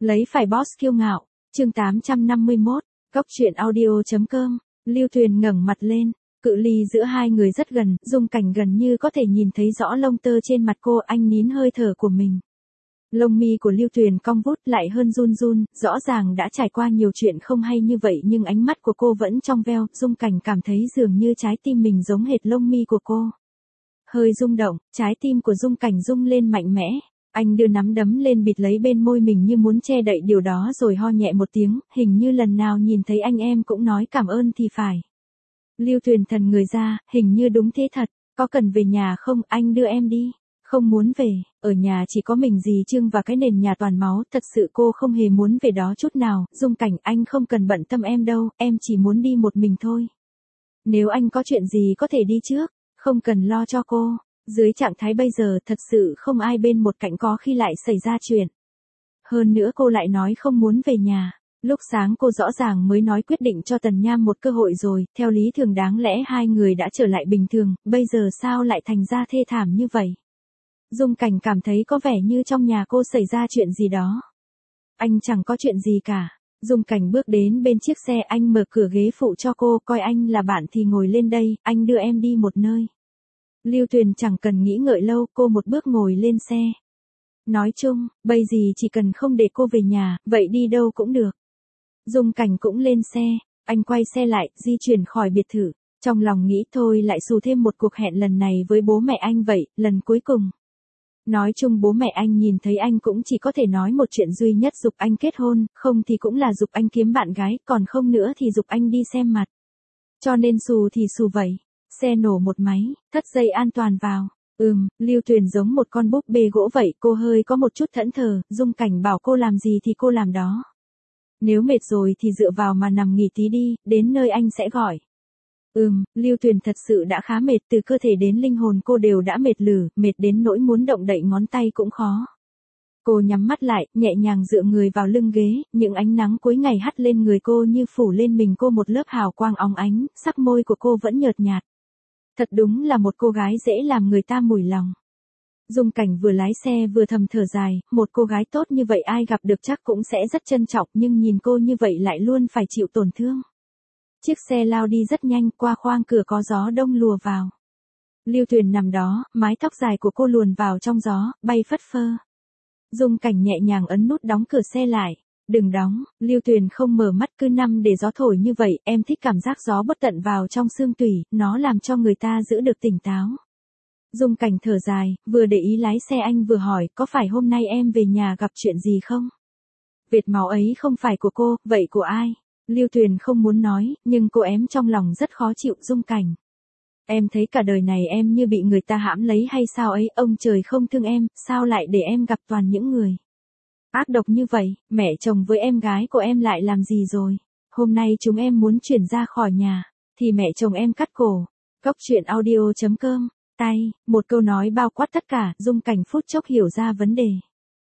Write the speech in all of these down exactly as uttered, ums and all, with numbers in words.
Lấy phải boss kiêu ngạo, chương tám trăm năm mươi mốt, Góc truyện audio.com, Lưu Tuyền ngẩng mặt lên, cự ly giữa hai người rất gần, Dung Cảnh gần như có thể nhìn thấy rõ lông tơ trên mặt cô, anh nín hơi thở của mình. Lông mi của Lưu Tuyền cong vút lại hơn run run, rõ ràng đã trải qua nhiều chuyện không hay như vậy nhưng ánh mắt của cô vẫn trong veo, Dung Cảnh cảm thấy dường như trái tim mình giống hệt lông mi của cô. Hơi rung động, trái tim của Dung Cảnh rung lên mạnh mẽ. Anh đưa nắm đấm lên bịt lấy bên môi mình như muốn che đậy điều đó rồi ho nhẹ một tiếng, hình như lần nào nhìn thấy anh em cũng nói cảm ơn thì phải. Lưu Tuyền thần người ra, hình như đúng thế thật, có cần về nhà không, anh đưa em đi. Không muốn về, ở nhà chỉ có mình dì Trương và cái nền nhà toàn máu, thật sự cô không hề muốn về đó chút nào, Dung Cảnh anh không cần bận tâm em đâu, em chỉ muốn đi một mình thôi. Nếu anh có chuyện gì có thể đi trước, không cần lo cho cô. Dưới trạng thái bây giờ thật sự không ai bên một cạnh có khi lại xảy ra chuyện. Hơn nữa cô lại nói không muốn về nhà. Lúc sáng cô rõ ràng mới nói quyết định cho Tần Nham một cơ hội rồi, theo lý thường đáng lẽ hai người đã trở lại bình thường, bây giờ sao lại thành ra thê thảm như vậy. Dung Cảnh cảm thấy có vẻ như trong nhà cô xảy ra chuyện gì đó. Anh chẳng có chuyện gì cả. Dung Cảnh bước đến bên chiếc xe, anh mở cửa ghế phụ cho cô, coi anh là bạn thì ngồi lên đây, anh đưa em đi một nơi. Lưu Tuyền chẳng cần nghĩ ngợi lâu, cô một bước ngồi lên xe. Nói chung, bây giờ chỉ cần không để cô về nhà, vậy đi đâu cũng được. Dung Cảnh cũng lên xe, anh quay xe lại, di chuyển khỏi biệt thự. Trong lòng nghĩ thôi lại xù thêm một cuộc hẹn lần này với bố mẹ anh vậy, lần cuối cùng. Nói chung bố mẹ anh nhìn thấy anh cũng chỉ có thể nói một chuyện duy nhất, giục anh kết hôn, không thì cũng là giục anh kiếm bạn gái, còn không nữa thì giục anh đi xem mặt. Cho nên xù thì xù vậy. Xe nổ một máy, thắt dây an toàn vào. Ừm, Lưu Tuyền giống một con búp bê gỗ vậy, cô hơi có một chút thẫn thờ, Dung Cảnh bảo cô làm gì thì cô làm đó. Nếu mệt rồi thì dựa vào mà nằm nghỉ tí đi, đến nơi anh sẽ gọi. Ừm, Lưu Tuyền thật sự đã khá mệt, từ cơ thể đến linh hồn cô đều đã mệt lử, mệt đến nỗi muốn động đậy ngón tay cũng khó. Cô nhắm mắt lại, nhẹ nhàng dựa người vào lưng ghế, những ánh nắng cuối ngày hắt lên người cô như phủ lên mình cô một lớp hào quang óng ánh, sắc môi của cô vẫn nhợt nhạt. Thật đúng là một cô gái dễ làm người ta mủi lòng. Dung Cảnh vừa lái xe vừa thầm thở dài, một cô gái tốt như vậy ai gặp được chắc cũng sẽ rất trân trọng, nhưng nhìn cô như vậy lại luôn phải chịu tổn thương. Chiếc xe lao đi rất nhanh, qua khoang cửa có gió đông lùa vào. Lưu Tuyền nằm đó, mái tóc dài của cô luồn vào trong gió, bay phất phơ. Dung Cảnh nhẹ nhàng ấn nút đóng cửa xe lại. Đừng đóng, Lưu Tuyền không mở mắt, cứ nằm để gió thổi như vậy, em thích cảm giác gió bất tận vào trong xương tủy, nó làm cho người ta giữ được tỉnh táo. Dung Cảnh thở dài, vừa để ý lái xe anh vừa hỏi, có phải hôm nay em về nhà gặp chuyện gì không? Vệt máu ấy không phải của cô, vậy của ai? Lưu Tuyền không muốn nói, nhưng cô ém trong lòng rất khó chịu. Dung Cảnh. Em thấy cả đời này em như bị người ta hãm lấy hay sao ấy, ông trời không thương em, sao lại để em gặp toàn những người ác độc như vậy, mẹ chồng với em gái của em lại làm gì rồi? Hôm nay chúng em muốn chuyển ra khỏi nhà, thì mẹ chồng em cắt cổ. Góc truyện audio.com, tay, một câu nói bao quát tất cả, Dung Cảnh phút chốc hiểu ra vấn đề.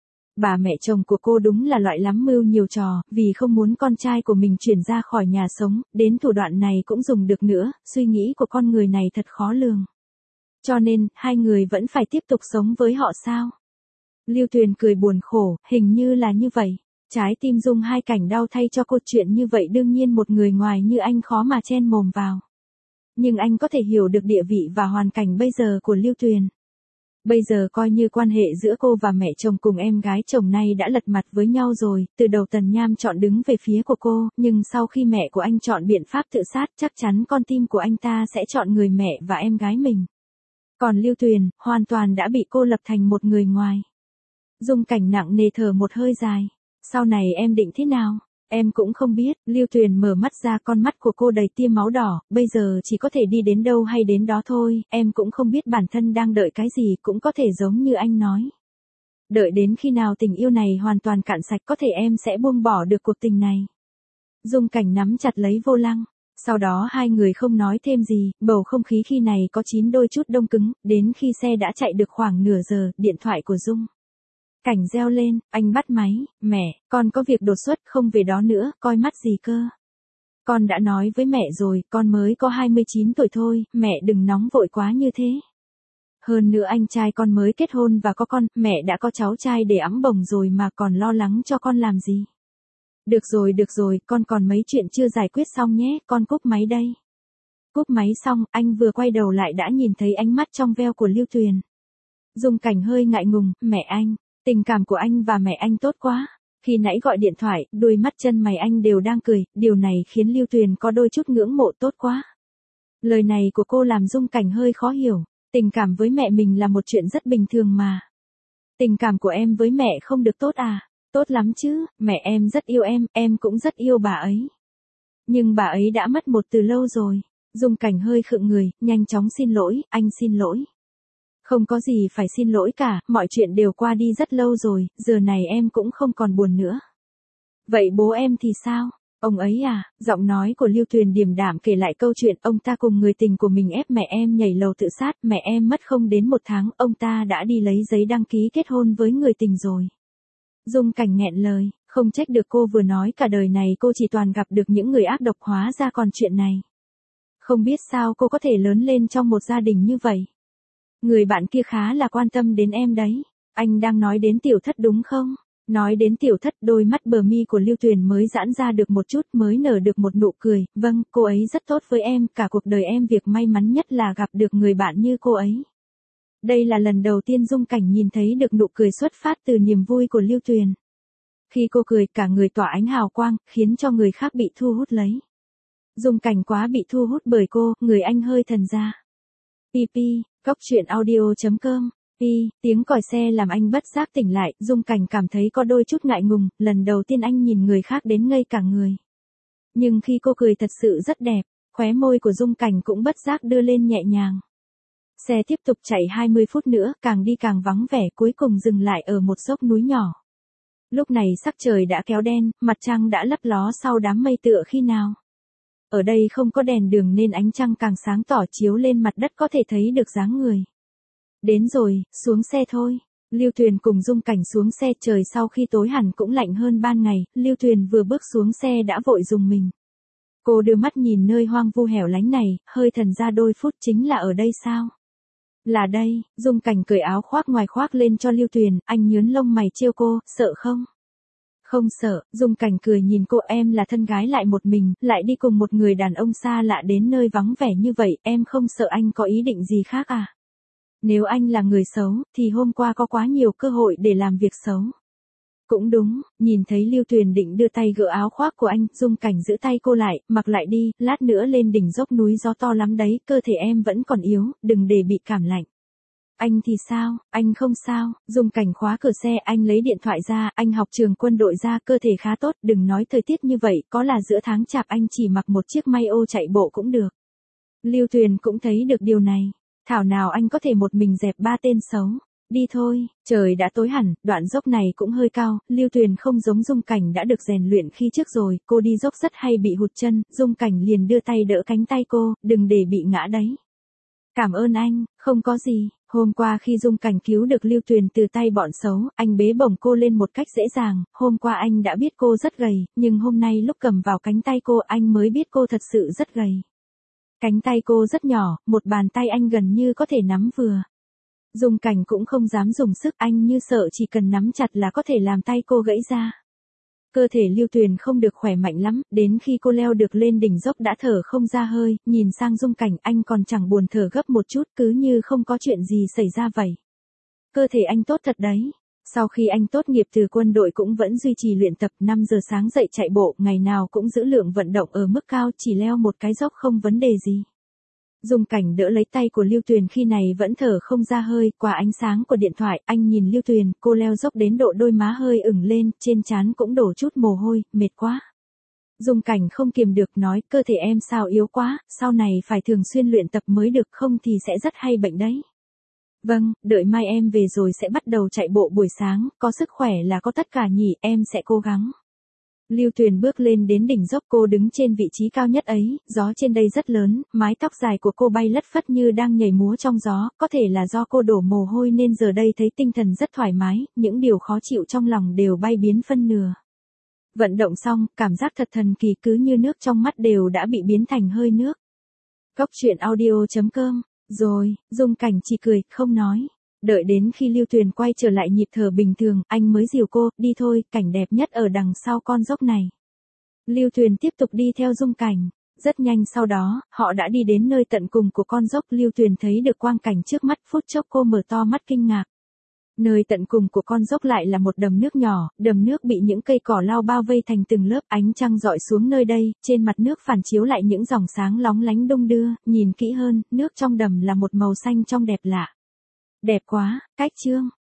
Bà mẹ chồng của cô đúng là loại lắm mưu nhiều trò, vì không muốn con trai của mình chuyển ra khỏi nhà sống, đến thủ đoạn này cũng dùng được nữa, suy nghĩ của con người này thật khó lường. Cho nên, hai người vẫn phải tiếp tục sống với họ sao? Lưu Tuyền cười buồn khổ, hình như là như vậy. Trái tim Dung Hai Cảnh đau thay cho cô, chuyện như vậy đương nhiên một người ngoài như anh khó mà chen mồm vào. Nhưng anh có thể hiểu được địa vị và hoàn cảnh bây giờ của Lưu Tuyền. Bây giờ coi như quan hệ giữa cô và mẹ chồng cùng em gái chồng nay đã lật mặt với nhau rồi, từ đầu Tần Nham chọn đứng về phía của cô, nhưng sau khi mẹ của anh chọn biện pháp tự sát, chắc chắn con tim của anh ta sẽ chọn người mẹ và em gái mình. Còn Lưu Tuyền, hoàn toàn đã bị cô lập thành một người ngoài. Dung Cảnh nặng nề thở một hơi dài. Sau này em định thế nào? Em cũng không biết. Lưu Tuyền mở mắt ra, con mắt của cô đầy tia máu đỏ, bây giờ chỉ có thể đi đến đâu hay đến đó thôi, em cũng không biết bản thân đang đợi cái gì, cũng có thể giống như anh nói. Đợi đến khi nào tình yêu này hoàn toàn cạn sạch có thể em sẽ buông bỏ được cuộc tình này. Dung Cảnh nắm chặt lấy vô lăng. Sau đó hai người không nói thêm gì, bầu không khí khi này có chín đôi chút đông cứng, đến khi xe đã chạy được khoảng nửa giờ, điện thoại của Dung Cảnh reo lên, anh bắt máy, mẹ, con có việc đột xuất không về đó nữa, coi mắt gì cơ. Con đã nói với mẹ rồi, con mới có hai mươi chín tuổi thôi, mẹ đừng nóng vội quá như thế. Hơn nữa anh trai con mới kết hôn và có con, mẹ đã có cháu trai để ẵm bồng rồi mà còn lo lắng cho con làm gì. Được rồi được rồi, con còn mấy chuyện chưa giải quyết xong nhé, con cúp máy đây. Cúp máy xong, anh vừa quay đầu lại đã nhìn thấy ánh mắt trong veo của Lưu Tuyền. Dung Cảnh hơi ngại ngùng, mẹ anh, tình cảm của anh và mẹ anh tốt quá. Khi nãy gọi điện thoại, đôi mắt chân mày anh đều đang cười, điều này khiến Lưu Tuyền có đôi chút ngưỡng mộ tốt quá. Lời này của cô làm Dung Cảnh hơi khó hiểu, tình cảm với mẹ mình là một chuyện rất bình thường mà. Tình cảm của em với mẹ không được tốt à? Tốt lắm chứ, mẹ em rất yêu em, em cũng rất yêu bà ấy. Nhưng bà ấy đã mất một từ lâu rồi. Dung Cảnh hơi khựng người, nhanh chóng xin lỗi, anh xin lỗi. Không có gì phải xin lỗi cả, mọi chuyện đều qua đi rất lâu rồi, giờ này em cũng không còn buồn nữa. Vậy bố em thì sao? Ông ấy à? Giọng nói của Lưu Tuyền điềm đạm kể lại câu chuyện ông ta cùng người tình của mình ép mẹ em nhảy lầu tự sát, mẹ em mất không đến một tháng, ông ta đã đi lấy giấy đăng ký kết hôn với người tình rồi. Dung Cảnh nghẹn lời, không trách được cô vừa nói cả đời này cô chỉ toàn gặp được những người ác độc, hóa ra còn chuyện này. Không biết sao cô có thể lớn lên trong một gia đình như vậy. Người bạn kia khá là quan tâm đến em đấy. Anh đang nói đến Tiểu Thất đúng không? Nói đến Tiểu Thất, đôi mắt bờ mi của Lưu Tuyền mới giãn ra được một chút, mới nở được một nụ cười. Vâng, cô ấy rất tốt với em, cả cuộc đời em việc may mắn nhất là gặp được người bạn như cô ấy. Đây là lần đầu tiên Dung Cảnh nhìn thấy được nụ cười xuất phát từ niềm vui của Lưu Tuyền. Khi cô cười, cả người tỏa ánh hào quang, khiến cho người khác bị thu hút lấy. Dung Cảnh quá bị thu hút bởi cô, người anh hơi thần ra. Pi pi, cóc truyện audio chấm com. Pi, tiếng còi xe làm anh bất giác tỉnh lại, Dung Cảnh cảm thấy có đôi chút ngại ngùng, lần đầu tiên anh nhìn người khác đến ngây cả người. Nhưng khi cô cười thật sự rất đẹp, khóe môi của Dung Cảnh cũng bất giác đưa lên nhẹ nhàng. Xe tiếp tục chạy hai mươi phút nữa, càng đi càng vắng vẻ, cuối cùng dừng lại ở một dốc núi nhỏ. Lúc này sắc trời đã kéo đen, mặt trăng đã lấp ló sau đám mây tựa khi nào. Ở đây không có đèn đường nên ánh trăng càng sáng tỏ chiếu lên mặt đất có thể thấy được dáng người. Đến rồi, xuống xe thôi. Lưu Tuyền cùng Dung Cảnh xuống xe, trời sau khi tối hẳn cũng lạnh hơn ban ngày, Lưu Tuyền vừa bước xuống xe đã vội rùng mình. Cô đưa mắt nhìn nơi hoang vu hẻo lánh này, hơi thần ra đôi phút, chính là ở đây sao? Là đây, Dung Cảnh cởi áo khoác ngoài khoác lên cho Lưu Tuyền, anh nhướng lông mày trêu cô, sợ không? Không sợ, Dung Cảnh cười nhìn cô, em là thân gái lại một mình, lại đi cùng một người đàn ông xa lạ đến nơi vắng vẻ như vậy, em không sợ anh có ý định gì khác à? Nếu anh là người xấu, thì hôm qua có quá nhiều cơ hội để làm việc xấu. Cũng đúng, nhìn thấy Lưu Tuyền định đưa tay gỡ áo khoác của anh, Dung Cảnh giữ tay cô lại, mặc lại đi, lát nữa lên đỉnh dốc núi gió to lắm đấy, cơ thể em vẫn còn yếu, đừng để bị cảm lạnh. Anh thì sao, anh không sao, Dung Cảnh khóa cửa xe, anh lấy điện thoại ra, anh học trường quân đội ra, cơ thể khá tốt, đừng nói thời tiết như vậy, có là giữa tháng chạp anh chỉ mặc một chiếc may ô chạy bộ cũng được. Lưu Tuyền cũng thấy được điều này, thảo nào anh có thể một mình dẹp ba tên xấu. Đi thôi, trời đã tối hẳn, đoạn dốc này cũng hơi cao, Lưu Tuyền không giống Dung Cảnh đã được rèn luyện khi trước rồi, cô đi dốc rất hay bị hụt chân, Dung Cảnh liền đưa tay đỡ cánh tay cô, đừng để bị ngã đấy. Cảm ơn anh, không có gì, hôm qua khi Dung Cảnh cứu được Lưu Tuyền từ tay bọn xấu, anh bế bổng cô lên một cách dễ dàng, hôm qua anh đã biết cô rất gầy, nhưng hôm nay lúc cầm vào cánh tay cô anh mới biết cô thật sự rất gầy. Cánh tay cô rất nhỏ, một bàn tay anh gần như có thể nắm vừa. Dung Cảnh cũng không dám dùng sức, anh như sợ chỉ cần nắm chặt là có thể làm tay cô gãy ra. Cơ thể Lưu Tuyền không được khỏe mạnh lắm, đến khi cô leo được lên đỉnh dốc đã thở không ra hơi, nhìn sang Dung Cảnh anh còn chẳng buồn thở gấp một chút, cứ như không có chuyện gì xảy ra vậy. Cơ thể anh tốt thật đấy. Sau khi anh tốt nghiệp từ quân đội cũng vẫn duy trì luyện tập, năm giờ sáng dậy chạy bộ, ngày nào cũng giữ lượng vận động ở mức cao, chỉ leo một cái dốc không vấn đề gì. Dung Cảnh đỡ lấy tay của Lưu Tuyền khi này vẫn thở không ra hơi, qua ánh sáng của điện thoại, anh nhìn Lưu Tuyền, cô leo dốc đến độ đôi má hơi ửng lên, trên trán cũng đổ chút mồ hôi, mệt quá. Dung Cảnh không kiềm được nói, cơ thể em sao yếu quá, sau này phải thường xuyên luyện tập mới được, không thì sẽ rất hay bệnh đấy. Vâng, đợi mai em về rồi sẽ bắt đầu chạy bộ buổi sáng, có sức khỏe là có tất cả nhỉ, em sẽ cố gắng. Lưu Tuyền bước lên đến đỉnh dốc, cô đứng trên vị trí cao nhất ấy, gió trên đây rất lớn, mái tóc dài của cô bay lất phất như đang nhảy múa trong gió, có thể là do cô đổ mồ hôi nên giờ đây thấy tinh thần rất thoải mái, những điều khó chịu trong lòng đều bay biến phân nửa. Vận động xong, cảm giác thật thần kỳ, cứ như nước trong mắt đều đã bị biến thành hơi nước. Cóc truyện audio chấm com Rồi, Dung Cảnh chỉ cười, không nói. Đợi đến khi Lưu Tuyền quay trở lại nhịp thở bình thường, anh mới dìu cô, đi thôi, cảnh đẹp nhất ở đằng sau con dốc này. Lưu Tuyền tiếp tục đi theo Dung Cảnh. Rất nhanh sau đó, họ đã đi đến nơi tận cùng của con dốc. Lưu Tuyền thấy được quang cảnh trước mắt, phút chốc cô mở to mắt kinh ngạc. Nơi tận cùng của con dốc lại là một đầm nước nhỏ, đầm nước bị những cây cỏ lau bao vây thành từng lớp, ánh trăng rọi xuống nơi đây, trên mặt nước phản chiếu lại những dòng sáng lóng lánh đung đưa, nhìn kỹ hơn, nước trong đầm là một màu xanh trong đẹp lạ. Đẹp quá, cách chương.